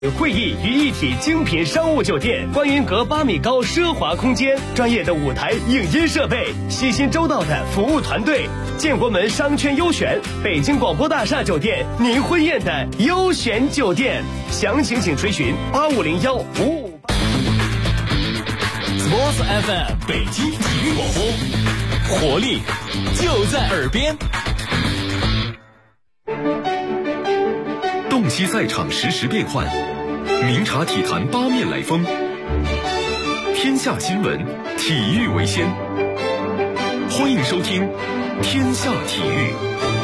会议于一体精品商务酒店，观云阁8米高奢华空间，专业的舞台影音设备，细心周到的服务团队，建国门商圈优选，北京广播大厦酒店，您婚宴的优选酒店。详情请垂询85015558。 Sports FM 北京体育广播，活力就在耳边。 洞悉赛场实时变幻，明察体坛八面来风。天下新闻，体育为先。欢迎收听《天下体育》。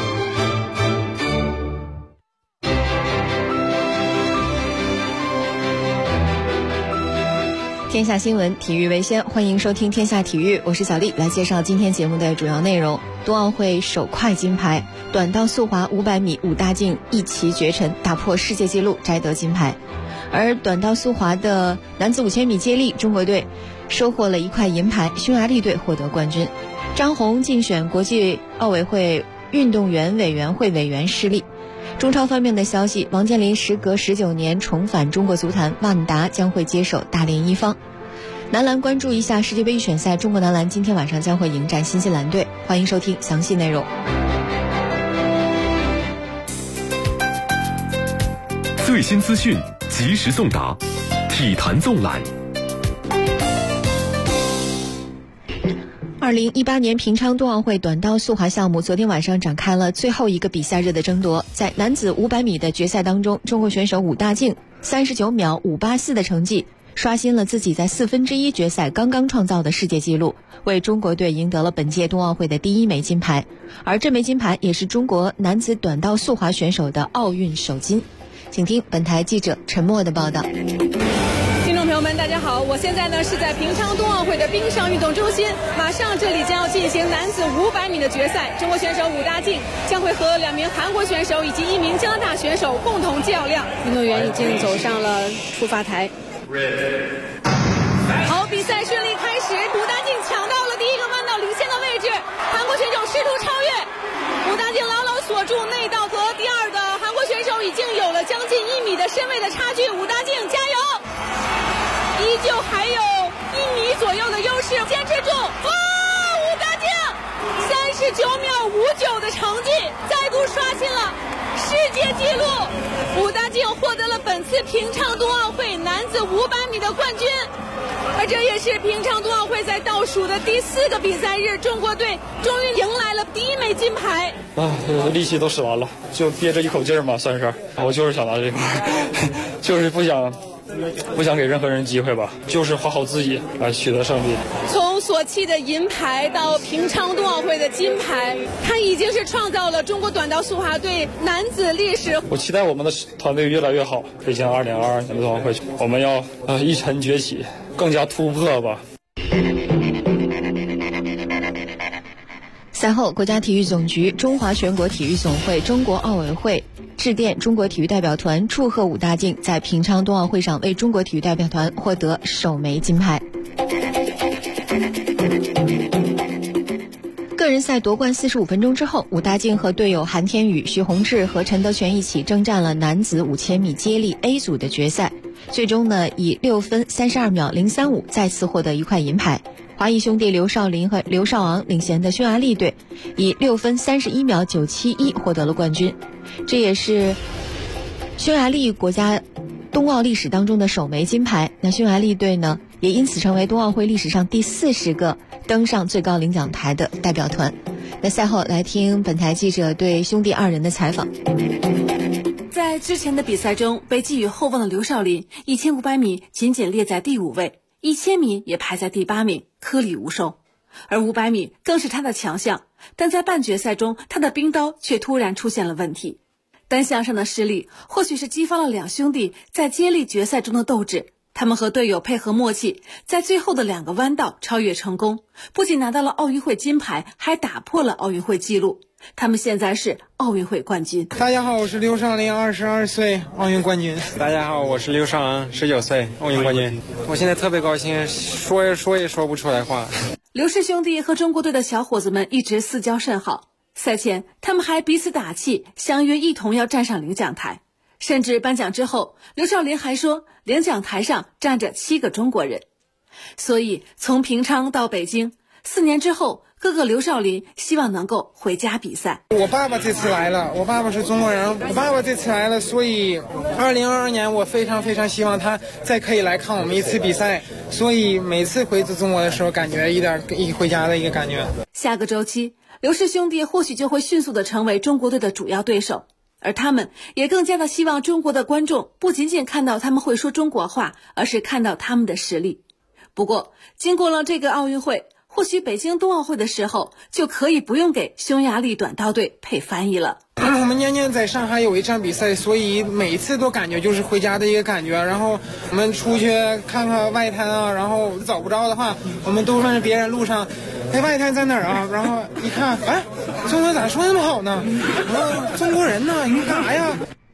天下新闻，体育为先，欢迎收听《天下体育》，我是小丽，来介绍今天节目的主要内容。冬奥会首块金牌，短道速滑500米5大靖一骑绝尘，打破世界纪录，摘得金牌。而短道速滑的男子5000米接力，中国队收获了1块银牌，匈牙利队获得冠军。张虹竞选国际奥委会运动员委员会委员失利。中超方面的消息，王健林时隔19年重返中国足坛，万达将会接手大连一方。男篮关注一下世界杯预选赛，中国男篮今天晚上将会迎战新西兰队。欢迎收听详细内容。 最新资讯及时送达，体坛纵览。 2018年平昌冬奥会短道速滑项目昨天晚上展开了最后一个比赛日的争夺。在男子500米的决赛当中，中国选手武大靖39秒584的成绩刷新了自己在1/4决赛刚刚创造的世界纪录，为中国队赢得了本届冬奥会的第1枚金牌。而这枚金牌也是中国男子短道速滑选手的奥运首金。请听本台记者陈默的报道。 听众朋友们，大家好，我现在呢是在平昌冬奥会的冰上运动中心，马上这里将要进行男子500米的决赛，中国选手武大靖将会和2名韩国选手以及1名加拿大选手共同较量。运动员已经走上了出发台。好，比赛顺利开始，武大靖抢到了第一个弯道领先的位置，韩国选手试图超越，武大靖牢牢锁住内道和第二的韩国选手已经有了将近1米的身位的差距，武大靖加油！依旧还有1米左右的优势，坚持住！哇，武大靖39秒59的成绩，再度刷新了世界纪录。武大靖获得了本次平昌冬奥会男子500米的冠军，而这也是平昌冬奥会在倒数的第4个比赛日，中国队终于迎来了第1枚金牌。 力气都使完了，就憋着一口劲儿嘛，算是。我就是想拿这块，就是不想给任何人机会吧，就是好好自己来取得胜利。 从索契的银牌到平昌冬奥会的金牌，他已经是创造了中国短道速滑队男子历史。 我期待我们的团队越来越好。北京2022年的冬奥会，我们要一沉崛起，更加突破吧。 赛后，国家体育总局、中华全国体育总会、中国奥委会致电中国体育代表团，祝贺武大靖在平昌冬奥会上为中国体育代表团获得首枚金牌。个人赛夺冠45分钟之后，武大靖和队友韩天宇、徐宏志和陈德全一起征战了男子5000米接力 A 组的决赛，最终呢以6分32秒035再次获得1块银牌。华裔兄弟刘少林和刘少昂领衔的匈牙利队以6分31秒971获得了冠军，这也是匈牙利国家冬奥历史当中的首枚金牌。那匈牙利队呢，也因此成为冬奥会历史上第40个登上最高领奖台的代表团。那赛后来听本台记者对兄弟2人的采访。 在之前的比赛中，被寄予厚望的刘少林1500米仅列在第5位，1000米也排在第8名，颗粒无收。而500米更是他的强项，但在半决赛中，他的冰刀却突然出现了问题。单项上的失利，或许是激发了两兄弟在接力决赛中的斗志。他们和队友配合默契，在最后的2个弯道超越成功，不仅拿到了奥运会金牌，还打破了奥运会纪录。他们现在是奥运会冠军。 大家好，我是刘少林，22岁，奥运冠军。大家好，我是刘少昂，19岁，奥运冠军。我现在特别高兴，说也说不出来话。 刘氏兄弟和中国队的小伙子们一直私交甚好，赛前他们还彼此打气，相约一同要站上领奖台。 甚至颁奖之后，刘少林还说领奖台上站着7个中国人。所以从平昌到北京4年之后，哥哥刘少林希望能够回家比赛。 我爸爸这次来了，我爸爸是中国人，我爸爸这次来了，所以2022年我非常非常希望他再可以来看我们一次比赛，所以每次回自中国的时候，感觉一回家的一个感觉。 下个周期，刘氏兄弟或许就会迅速地成为中国队的主要对手，而他们也更加的希望中国的观众不仅仅看到他们会说中国话，而是看到他们的实力。不过经过了这个奥运会，或许北京冬奥会的时候就可以不用给匈牙利短道队配翻译了。 我们年年在上海有一场比赛，所以每一次都感觉就是回家的一个感觉。然后我们出去看看外滩啊，然后找不着的话，我们都问别人路上，哎，外滩在哪儿啊？然后一看，哎，中文咋说那么好呢？中国人呢？你干啥呀？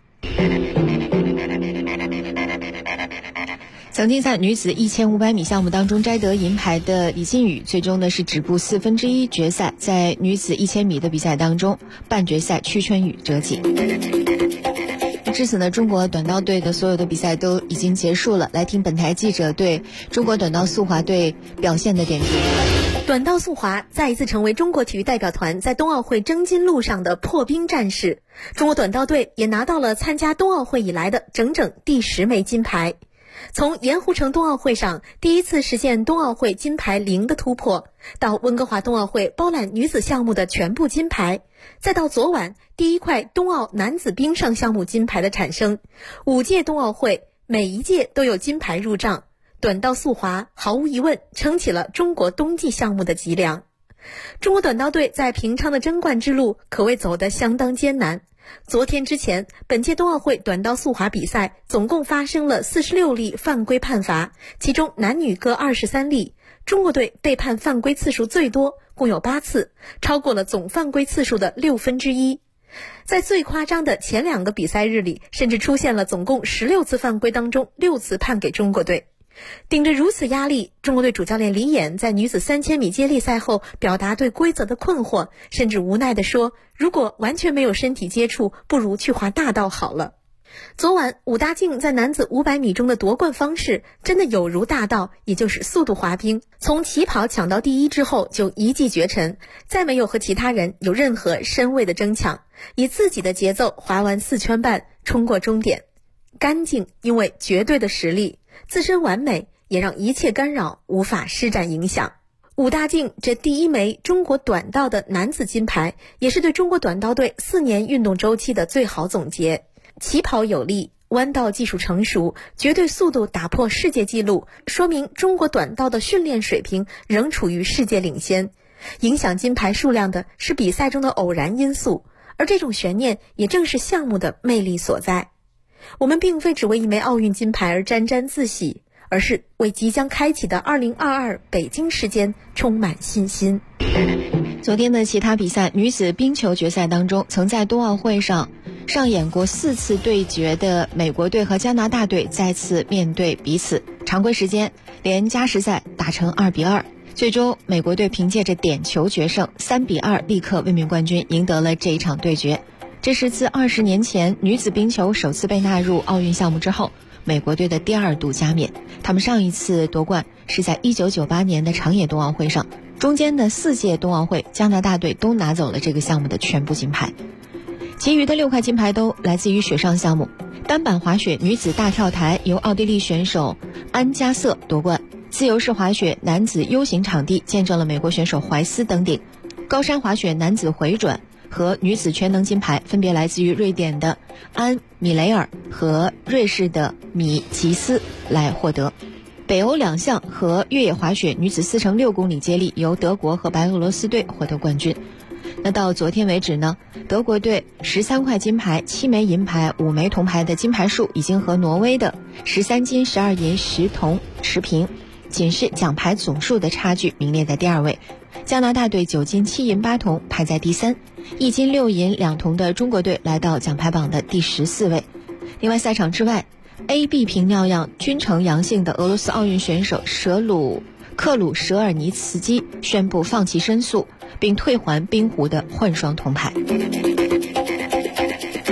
曾经在女子1500米项目当中摘得银牌的李靖宇，最终呢是止步1/4决赛，在女子1000米的比赛当中，半决赛屈春雨折戟。至此呢，中国短道队的所有的比赛都已经结束了。来听本台记者对中国短道速滑队表现的点评。 短道速滑再一次成为中国体育代表团在冬奥会争金路上的破冰战士。中国短道队也拿到了参加冬奥会以来的整整第10枚金牌。从盐湖城冬奥会上第一次实现冬奥会金牌0的突破，到温哥华冬奥会包揽女子项目的全部金牌，再到昨晚第一块冬奥男子冰上项目金牌的产生，5届冬奥会每一届都有金牌入账，短道速滑毫无疑问撑起了中国冬季项目的脊梁。中国短道队在平昌的争冠之路可谓走得相当艰难。昨天之前，本届冬奥会短道速滑比赛总共发生了46例犯规判罚，其中男女各23例。中国队被判犯规次数最多，共有8次，超过了总犯规次数的1/6。在最夸张的前2个比赛日里，甚至出现了总共16次犯规当中6次判给中国队。顶着如此压力，中国队主教练李岩在女子3000米接力赛后表达对规则的困惑，甚至无奈地说，如果完全没有身体接触，不如去滑大道好了。昨晚武大靖在男子500米中的夺冠方式真的有如大道，也就是速度滑冰，从起跑抢到第1之后就一骑绝尘，再没有和其他人有任何身位的争抢，以自己的节奏滑完4圈半冲过终点。干净，因为绝对的实力，自身完美，也让一切干扰无法施展影响。武大靖这第1枚中国短道的男子金牌，也是对中国短道队4年运动周期的最好总结。起跑有力，弯道技术成熟，绝对速度打破世界纪录，说明中国短道的训练水平仍处于世界领先。影响金牌数量的是比赛中的偶然因素，而这种悬念也正是项目的魅力所在。我们并非只为1枚奥运金牌而沾沾自喜，而是为即将开启的2022北京时间充满信心。 昨天的其他比赛，女子冰球决赛当中，曾在冬奥会上上演过4次对决的美国队和加拿大队再次面对彼此，常规时间连加时赛打成2-2，最终美国队凭借着点球决胜3-2，立刻卫冕冠军，赢得了这一场对决。这是自20年前女子冰球首次被纳入奥运项目之后，美国队的第2度加冕。他们上一次夺冠是在1998年的长野冬奥会上，中间的4届冬奥会，加拿大队都拿走了这个项目的全部金牌。其余的6块金牌都来自于雪上项目。单板滑雪女子大跳台由奥地利选手安加瑟夺冠，自由式滑雪男子 U 型场地见证了美国选手怀斯登顶，高山滑雪男子回转和女子全能金牌分别来自于瑞典的安米雷尔和瑞士的米吉斯来获得。北欧2项和越野滑雪女子4乘6公里接力由德国和白俄罗斯队获得冠军。那到昨天为止呢，德国队13块金牌、7枚银牌、5枚铜牌的金牌数已经和挪威的13金、12银、10铜持平，仅是奖牌总数的差距名列在第2位。加拿大队9金、7银、8铜排在第3，1金6银2铜的中国队来到奖牌榜的第14位。另外赛场之外，AB 瓶尿样均呈阳性的俄罗斯奥运选手克鲁舍尔尼茨基宣布放弃申诉，并退还冰壶的混双铜牌。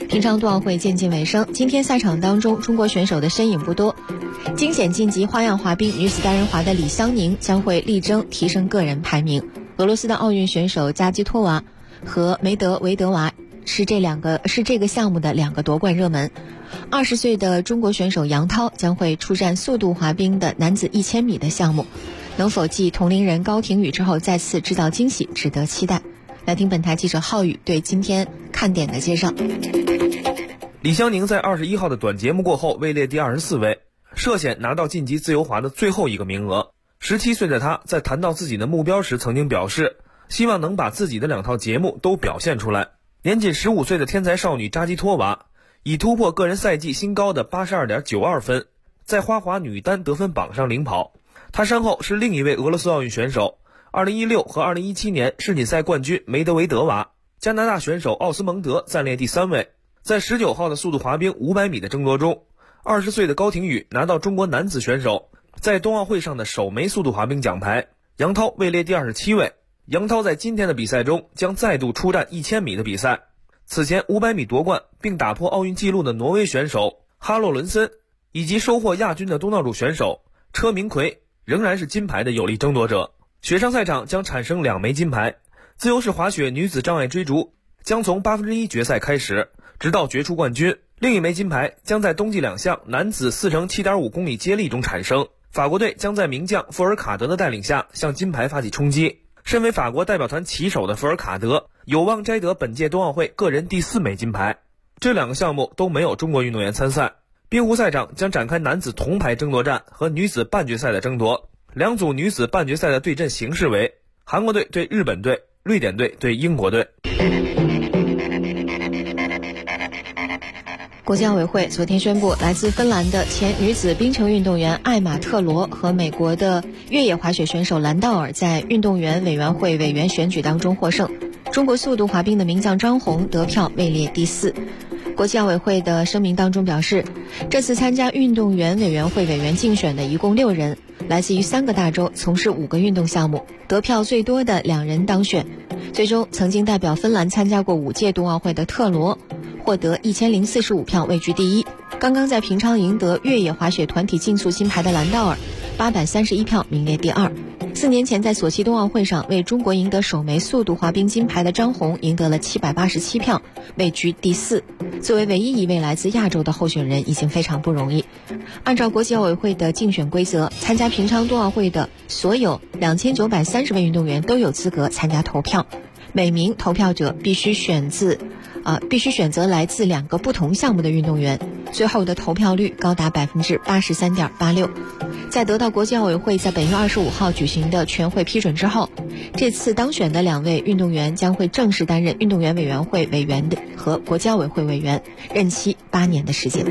平昌冬奥会渐近尾声，今天赛场当中中国选手的身影不多。惊险晋级花样滑冰女子单人滑的李湘宁将会力争提升个人排名。俄罗斯的奥运选手加基托娃和梅德韦德娃是这个项目的2个夺冠热门。20岁的中国选手杨涛将会出战速度滑冰的男子1000米的项目，能否继同龄人高亭宇之后再次制造惊喜，值得期待。来听本台记者浩宇对今天看点的介绍。 李湘宁在21号的短节目过后位列第24位，涉险拿到晋级自由滑的最后一个名额。17岁的他在谈到自己的目标时曾经表示，希望能把自己的2套节目都表现出来。年仅15岁的天才少女扎基托娃已突破个人赛季新高的 82.92 分，在花滑女单得分榜上领跑。她身后是另一位俄罗斯奥运选手2016和2017年世锦赛冠军梅德韦德娃，加拿大选手奥斯蒙德暂列第3位。在19号的速度滑冰500米的争夺中，20岁的高亭宇拿到中国男子选手在冬奥会上的首枚速度滑冰奖牌，杨涛位列第27位。杨涛在今天的比赛中将再度出战1000米的比赛。此前500米夺冠并打破奥运纪录的挪威选手哈洛伦森，以及收获亚军的东道主选手车明奎仍然是金牌的有力争夺者。雪上赛场将产生2枚金牌，自由式滑雪女子障碍追逐将从1/8决赛开始，直到决出冠军。另一枚金牌将在冬季2项男子4×7.5公里接力中产生，法国队将在名将福尔卡德的带领下向金牌发起冲击。身为法国代表团旗手的福尔卡德有望摘得本届冬奥会个人第4枚金牌。这2个项目都没有中国运动员参赛。冰壶赛场将展开男子铜牌争夺战和女子半决赛的争夺。2组女子半决赛的对阵形式为韩国队对日本队，瑞典队对英国队。 国际奥委会昨天宣布，来自芬兰的前女子冰球运动员艾玛特罗和美国的越野滑雪选手兰道尔在运动员委员会委员选举当中获胜。中国速度滑冰的名将张虹得票位列第4。国际奥委会的声明当中表示，这次参加运动员委员会委员竞选的一共6人，来自于3个大洲，从事5个运动项目，得票最多的2人当选。最终曾经代表芬兰参加过5届冬奥会的特罗获得1045票位居第1。刚刚在平昌赢得越野滑雪团体竞速金牌的兰道尔831票名列第2。4年前在索契冬奥会上为中国赢得首枚速度滑冰金牌的张虹赢得了787票位居第4。作为唯一一位来自亚洲的候选人已经非常不容易。按照国际奥委会的竞选规则，参加平昌冬奥会的所有2930位运动员都有资格参加投票，每名投票者必须选择来自2个不同项目的运动员，最后的投票率高达 83.86%。在得到国际奥委会在本月25号举行的全会批准之后，这次当选的2位运动员将会正式担任运动员委员会委员和国际奥委会委员，任期8年的时间。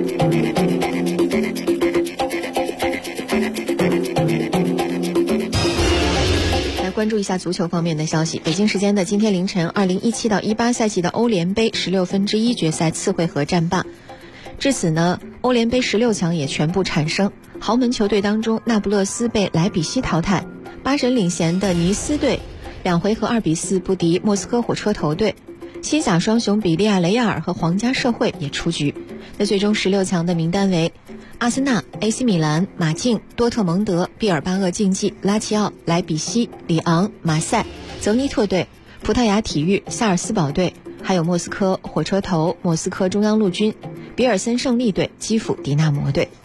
来关注一下足球方面的消息。北京时间的今天凌晨，2017到18赛季的欧联杯16分之一决赛次回合战罢。至此呢，欧联杯16强也全部产生。豪门球队当中，那不勒斯被莱比锡淘汰，8神领衔的尼斯队2回合2-4不敌莫斯科火车头队，西甲双雄比利亚雷亚尔和皇家社会也出局。那最终16强的名单为阿森纳、AC 米兰、马竞、多特蒙德、毕尔巴鄂竞技、拉齐奥、莱比锡、里昂、马赛、泽尼特队、葡萄牙体育、萨尔斯堡队，还有莫斯科火车头、莫斯科中央陆军、比尔森胜利队、基辅迪纳摩队。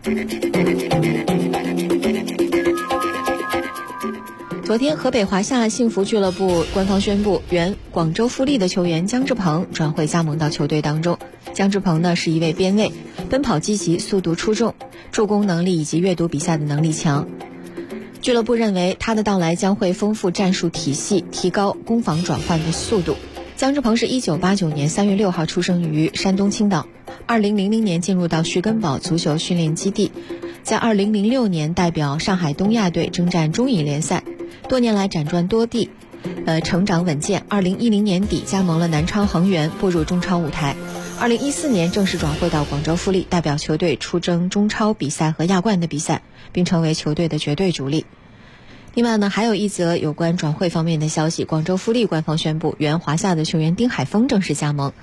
昨天，河北华夏幸福俱乐部官方宣布，原广州富力的球员姜志鹏转会加盟到球队当中。姜志鹏呢是一位边卫，奔跑积极，速度出众，助攻能力以及阅读比赛的能力强。俱乐部认为他的到来将会丰富战术体系，提高攻防转换的速度。姜志鹏是1989年3月6号出生于山东青岛，2000年进入到徐根宝足球训练基地，在2006年代表上海东亚队征战中乙联赛，多年来辗转多地，成长稳健。2010年底加盟了南昌恒源，步入中超舞台。2014年正式转会到广州富力，代表球队出征中超比赛和亚冠的比赛，并成为球队的绝对主力。另外呢，还有一则有关转会方面的消息，广州富力官方宣布，原华夏的球员丁海峰正式加盟。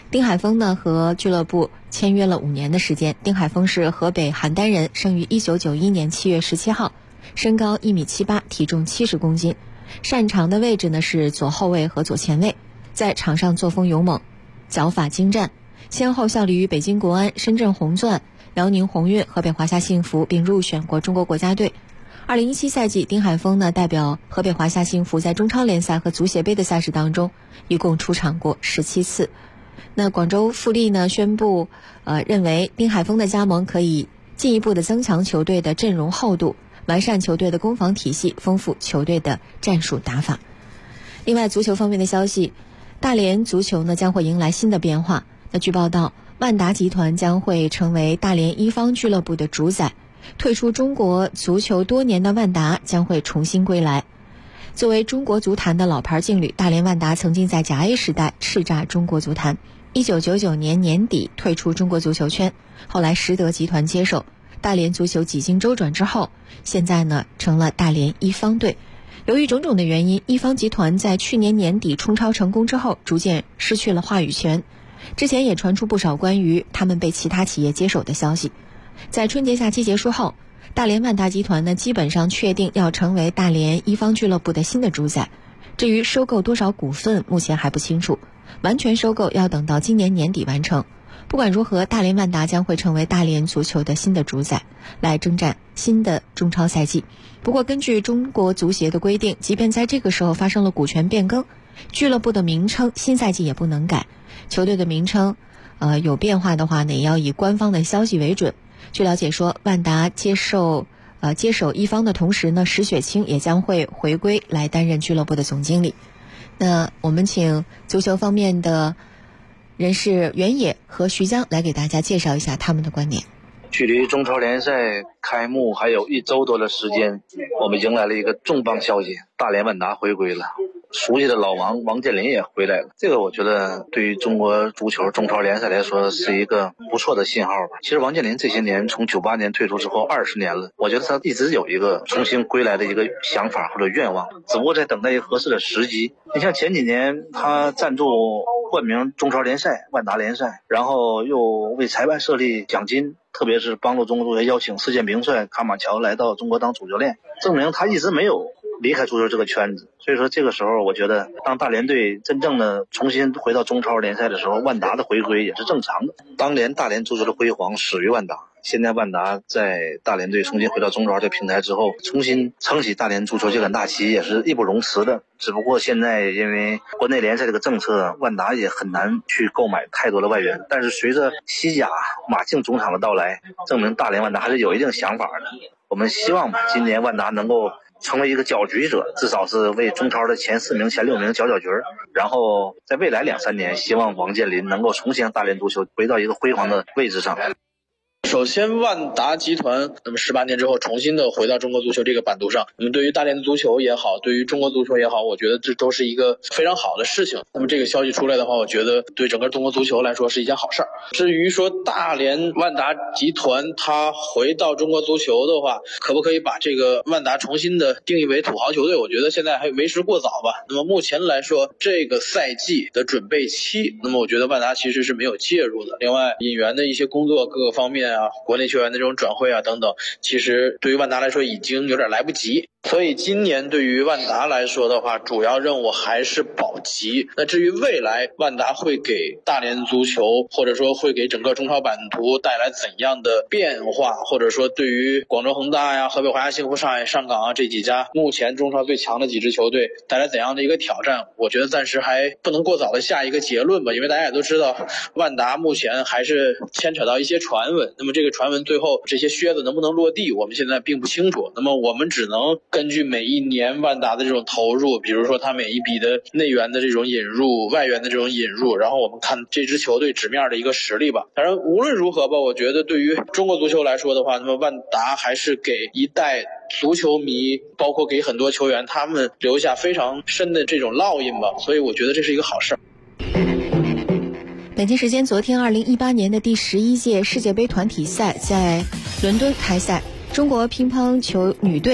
丁海峰呢和俱乐部签约了5年的时间。丁海峰是河北邯郸人，生于1991年7月17号，身高1.78米，体重70公斤，擅长的位置呢是左后卫和左前卫，在场上作风勇猛，脚法精湛，先后效力于北京国安、深圳红钻、辽宁宏运、河北华夏幸福，并入选过中国国家队。2017赛季，丁海峰呢代表河北华夏幸福在中超联赛和足协杯的赛事当中，一共出场过17次。那广州富力呢宣布，认为丁海峰的加盟可以进一步的增强球队的阵容厚度，完善球队的攻防体系，丰富球队的战术打法。另外，足球方面的消息，大连足球呢将会迎来新的变化。那据报道，万达集团将会成为大连一方俱乐部的主宰，退出中国足球多年的万达将会重新归来。作为中国足坛的老牌劲旅，大连万达曾经在甲 A 时代叱咤中国足坛，1999年年底退出中国足球圈，后来实德集团接手，大连足球几经周转之后，现在呢成了大连一方队。由于种种的原因，一方集团在去年年底冲超成功之后，逐渐失去了话语权。之前也传出不少关于他们被其他企业接手的消息。在春节假期结束后，大连万达集团呢基本上确定要成为大连一方俱乐部的新的主宰。至于收购多少股份，目前还不清楚，完全收购要等到今年年底完成。不管如何，大连万达将会成为大连足球的新的主宰，来征战新的中超赛季。不过根据中国足协的规定，即便在这个时候发生了股权变更，俱乐部的名称新赛季也不能改，球队的名称有变化的话呢，也要以官方的消息为准。据了解说，万达接手一方的同时呢，石雪清也将会回归来担任俱乐部的总经理。那我们请足球方面的人士袁野和徐江来给大家介绍一下他们的观点。 距离中超联赛开幕还有1周多的时间，我们迎来了一个重磅消息，大连万达回归了。熟悉的老王健林也回来了，这个我觉得对于中国足球中超联赛来说是一个不错的信号吧。其实王健林这些年从98年退出之后20年了，我觉得他一直有一个重新归来的一个想法或者愿望，只不过在等待一个合适的时机。你像前几年他赞助冠名中超联赛万达联赛，然后又为裁判设立奖金，特别是帮助中国足协邀请世界名帅卡马乔来到中国当主教练，证明他一直没有离开足球这个圈子。所以说这个时候我觉得当大连队真正的重新回到中超联赛的时候，万达的回归也是正常的。当年大连足球的辉煌始于万达，现在万达在大连队重新回到中超这个平台之后，重新撑起大连足球这杆大旗也是义不容辞的。只不过现在因为国内联赛这个政策，万达也很难去购买太多的外援，但是随着西甲马竞总场的到来，证明大连万达还是有一定想法的。我们希望今年万达能够成为一个搅局者，至少是为中超的前4名前6名搅局，然后在未来2-3年，希望王健林能够重新让大连足球回到一个辉煌的位置上。 首先，万达集团那么18年之后重新的回到中国足球这个版图上，那么对于大连足球也好，对于中国足球也好，我觉得这都是一个非常好的事情。那么这个消息出来的话，我觉得对整个中国足球来说是一件好事儿。至于说大连万达集团它回到中国足球的话，可不可以把这个万达重新的定义为土豪球队，我觉得现在还为时过早吧。那么目前来说，这个赛季的准备期，那么我觉得万达其实是没有介入的。另外，引援的一些工作各个方面国内球员的这种转会等等，其实对于万达来说已经有点来不及。所以今年对于万达来说的话，主要任务还是保级。那至于未来万达会给大连足球，或者说会给整个中超版图带来怎样的变化，或者说对于广州恒大河北华夏幸福、上海上港这几家目前中超最强的几支球队带来怎样的一个挑战，我觉得暂时还不能过早的下一个结论吧。因为大家也都知道，万达目前还是牵扯到一些传闻，那么这个传闻最后这些靴子能不能落地，我们现在并不清楚。那么我们只能根据每一年万达的这种投入，比如说他每一笔的内援的这种引入、外援的这种引入，然后我们看这支球队纸面的一个实力吧。当然无论如何吧，我觉得对于中国足球来说的话，那么万达还是给一代足球迷，包括给很多球员他们留下非常深的这种烙印吧，所以我觉得这是一个好事。 北京时间昨天2018年的第11届世界杯团体赛在伦敦开赛，中国乒乓球女队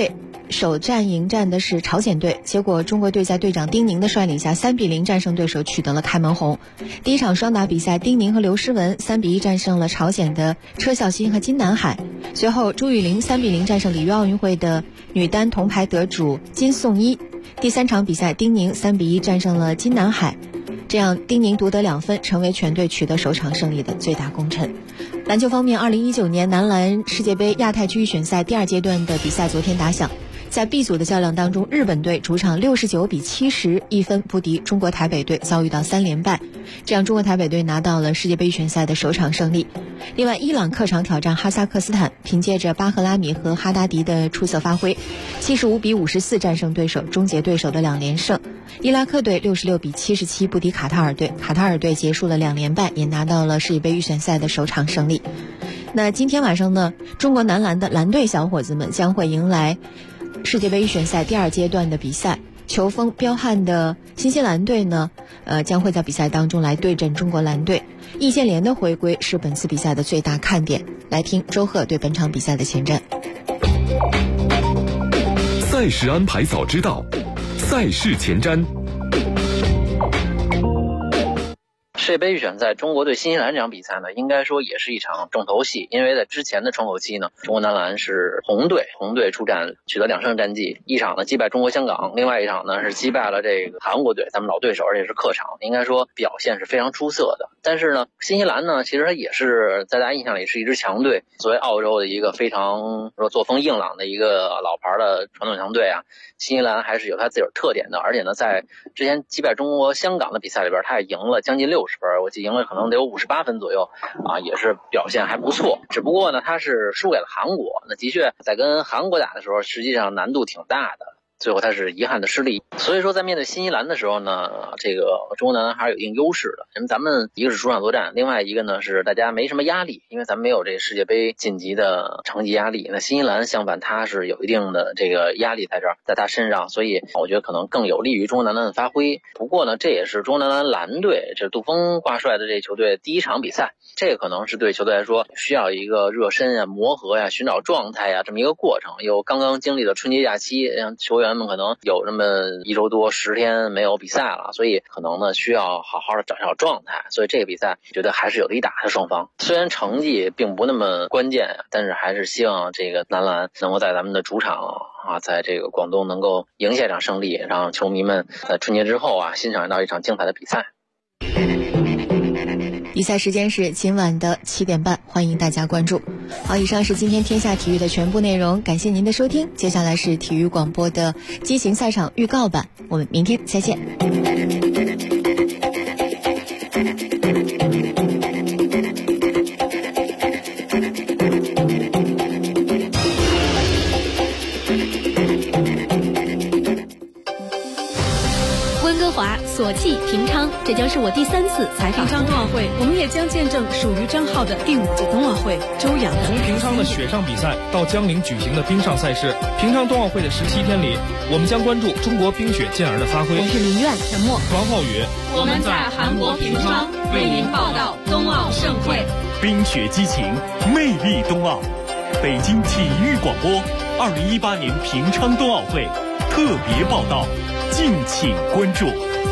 首战迎战的是朝鲜队，结果中国队在队长丁宁的率领下3-0战胜对手，取得了开门红。第一场双打比赛，丁宁和刘诗雯3-1战胜了朝鲜的车孝欣和金南海。随后朱雨玲3-0战胜里约奥运会的女单铜牌得主金颂一。第三场比赛，丁宁3-1战胜了金南海，这样丁宁独得2分，成为全队取得首场胜利的最大功臣。篮球方面，2019年男篮世界杯亚太区预选赛第2阶段的比赛昨天打响，在 B 组的较量当中，日本队主场69-70一分不敌中国台北队，遭遇到3连败，这样中国台北队拿到了世界杯预选赛的首场胜利。另外，伊朗客场挑战哈萨克斯坦，凭借着巴赫拉米和哈达迪的出色发挥，75-54战胜对手，终结对手的2连胜。伊拉克队66-77不敌卡塔尔队，卡塔尔队结束了2连败，也拿到了世界杯预选赛的首场胜利。那今天晚上呢，中国男篮的蓝队小伙子们将会迎来世界杯预选赛第2阶段的比赛，球风彪悍的新西兰队呢，将会在比赛当中来对阵中国蓝队。易建联的回归是本次比赛的最大看点。来听周贺对本场比赛的前瞻。 赛事安排早知道，赛事前瞻。 世界杯预选赛中国对新西兰这场比赛呢，应该说也是一场重头戏，因为在之前的窗口期呢，中国男篮是红队出战取得2胜战绩，一场呢击败中国香港，另外一场呢是击败了这个韩国队，咱们老对手，而且是客场，应该说表现是非常出色的。但是呢，新西兰呢，其实它也是在大家印象里是一支强队，作为澳洲的一个非常作风硬朗的一个老牌的传统强队啊，新西兰还是有它自己的特点的，而且呢，在之前击败中国香港的比赛里边，它也赢了将近60分，我记得赢了可能得有58分左右啊，也是表现还不错。只不过呢，它是输给了韩国，那的确在跟韩国打的时候，实际上难度挺大的。最后他是遗憾的失利，所以说在面对新西兰的时候呢，这个中国男篮还是有一定优势的。因为咱们一个是主场作战，另外一个呢是大家没什么压力，因为咱们没有这个世界杯晋级的成绩压力。那新西兰相反，他是有一定的这个压力在这儿，在他身上，所以我觉得可能更有利于中国男篮的发挥。不过呢，这也是中国男篮蓝队，这杜锋挂帅的这球队第一场比赛，这个可能是对球队来说需要一个热身啊、磨合呀、寻找状态呀这么一个过程。有刚刚经历了春节假期，让球员们可能有这么1周多10天没有比赛了，所以可能呢需要好好的找找状态。所以这个比赛觉得还是有的一打的双方，虽然成绩并不那么关键，但是还是希望这个男篮能够在咱们的主场啊，在这个广东能够赢下一场胜利，让球迷们在春节之后啊欣赏到一场精彩的比赛。 比赛时间是今晚的7点半，欢迎大家关注。好，以上是今天天下体育的全部内容，感谢您的收听。接下来是体育广播的激情赛场预告版，我们明天再见。 索契平昌，这将是我第3次采访平昌冬奥会，我们也将见证属于张浩的第5届冬奥会。周洋从平昌的雪上比赛到江陵举行的冰上赛事，平昌冬奥会的17天里，我们将关注中国冰雪健儿的发挥。 我是林苑陈默， 王浩宇， 我们在韩国平昌为您报道冬奥盛会。 冰雪激情，魅力冬奥。北京体育广播2018年平昌冬奥会特别报道，敬请关注。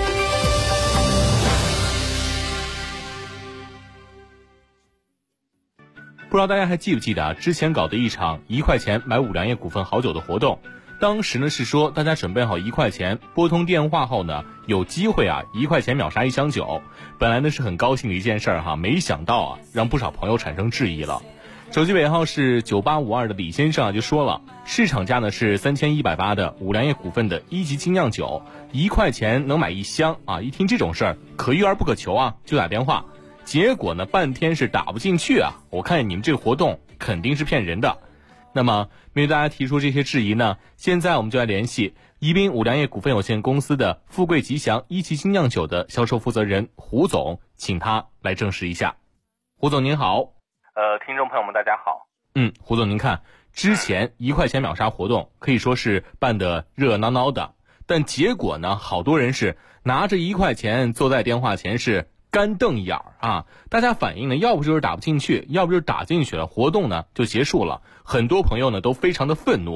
不知道大家还记不记得之前搞的一场1块钱买5粮液股份好酒的活动，当时呢是说大家准备好1块钱，拨通电话后呢有机会1块钱秒杀1箱酒。本来呢是很高兴的一件事没想到让不少朋友产生质疑了。手机尾号是9852的李先生就说了，市场价呢是3180的5粮液股份的1级精酿酒，1块钱能买1箱一听这种事儿可遇而不可求就打电话。结果呢半天是打不进去我看你们这个活动肯定是骗人的。那么面对大家提出这些质疑呢，现在我们就来联系宜宾5粮液股份有限公司的富贵吉祥1级精酿酒的销售负责人胡总，请他来证实一下。胡总您好。 听众朋友们大家好。 胡总您看，之前1块钱秒杀活动可以说是办得热闹闹的，但结果呢好多人是拿着1块钱坐在电话前是干瞪眼大家反映呢要不就是打不进去，要不就是打进去了，活动呢就结束了。很多朋友呢都非常的愤怒。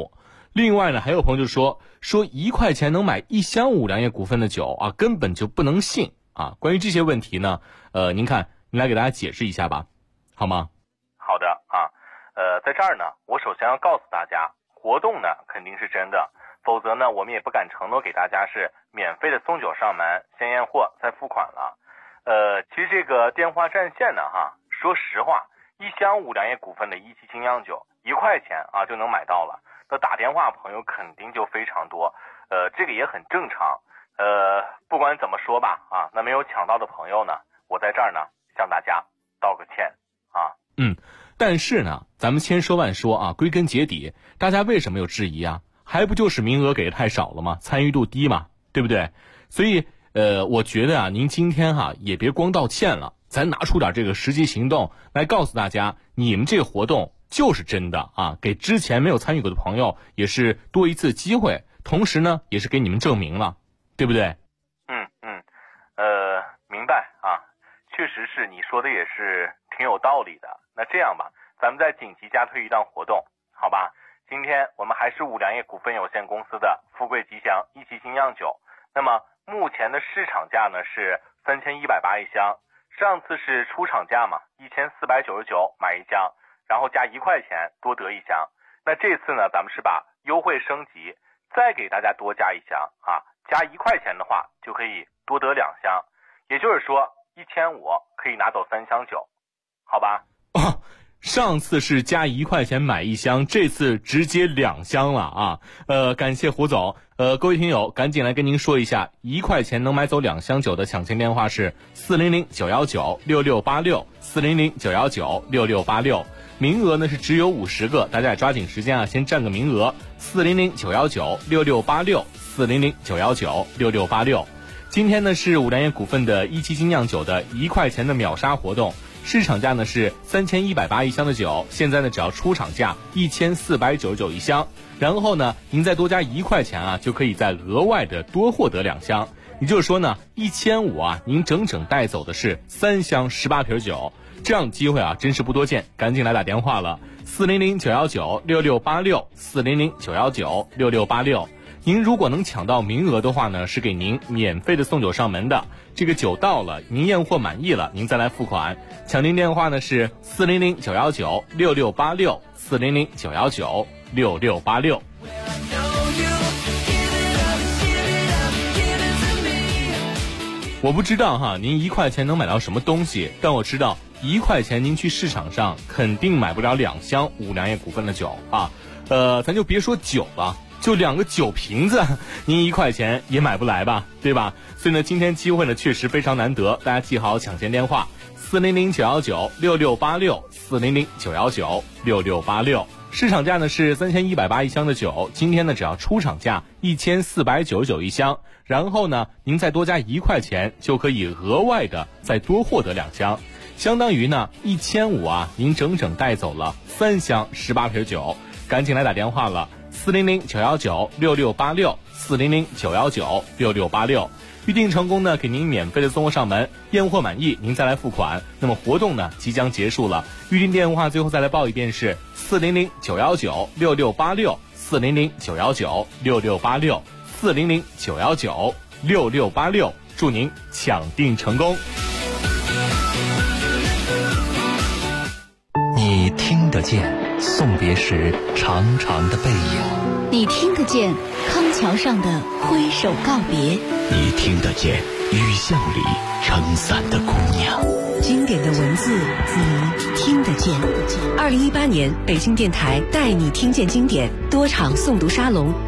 另外呢，还有朋友就说1块钱能买1箱五粮液股份的酒啊，根本就不能信啊。关于这些问题呢，您来给大家解释一下吧，好吗？ 好的啊，在这儿呢，我首先要告诉大家，活动呢肯定是真的，否则呢，我们也不敢承诺给大家是免费的送酒上门，先验货再付款了。其实这个电话占线呢，说实话，1箱五粮液股份的一期精酿酒1块钱啊就能买到了，那打电话朋友肯定就非常多，这个也很正常。不管怎么说吧啊，那没有抢到的朋友呢，我在这儿呢向大家道个歉啊。 但是呢，咱们千说万说啊，归根结底，大家为什么有质疑啊？还不就是名额给的太少了吗？参与度低嘛，对不对？所以我觉得啊，您今天也别光道歉了，咱拿出点这个实际行动来告诉大家，你们这个活动就是真的啊，给之前没有参与过的朋友也是多一次机会，同时呢，也是给你们证明了，对不对？ 明白啊，确实是你说的也是挺有道理的。那这样吧，咱们再紧急加推一档活动，好吧？今天我们还是五粮液股份有限公司的富贵吉祥一期精酿酒，那么目前的市场价呢是3180一箱，上次是出厂价嘛，1499买一箱，然后加1块钱多得一箱。那这次呢，咱们是把优惠升级，再给大家多加一箱啊，加1块钱的话就可以多得2箱，也就是说1500可以拿走3箱酒，好吧？ 上次是加1块钱买一箱，这次直接2箱了啊！感谢胡总。各位听友，赶紧来跟您说一下，1块钱能买走2箱酒的抢签电话是400-919-6686，400-919-6686。名额呢是只有50个，大家也抓紧时间啊，先占个名额。400-919-6686，400-919-6686。今天呢是五粮液股份的一期精酿酒的1块钱的秒杀活动。市场价呢是3180一箱的酒，现在呢只要出厂价1499一箱，然后呢您再多加1块钱啊，就可以再额外的多获得2箱，也就是说呢1500啊，您整整带走的是3箱18瓶酒，这样的机会啊真是不多见，赶紧来打电话了，400-919-6686，400-919-6686。您如果能抢到名额的话呢，是给您免费的送酒上门的。这个酒到了，您验货满意了，您再来付款。抢订电话呢是400-919-6686，400-919-6686。我不知道您1块钱能买到什么东西，但我知道1块钱您去市场上肯定买不了2箱五粮液股份的酒啊。咱就别说酒了。就2个酒瓶子，您1块钱也买不来吧，对吧？所以呢，今天机会呢确实非常难得，大家记好抢先电话：400-919-6686，400-919-6686。市场价呢是3180一箱的酒，今天呢只要出厂价1499一箱，然后呢您再多加1块钱，就可以额外的再多获得2箱，相当于呢1500啊，您整整带走了3箱18瓶酒，赶紧来打电话了。400-919-6686，400-919-6686，预定成功呢，给您免费的送货上门，验货满意您再来付款。那么活动呢即将结束了，预定电话最后再来报一遍是400-919-6686，400-919-6686，400-919-6686，祝您抢订成功。 你听得见送别时长长的背影， 你听得见康桥上的挥手告别， 你听得见雨巷里撑伞的姑娘。 经典的文字你听得见。2018年北京电台带你听见经典多场诵读沙龙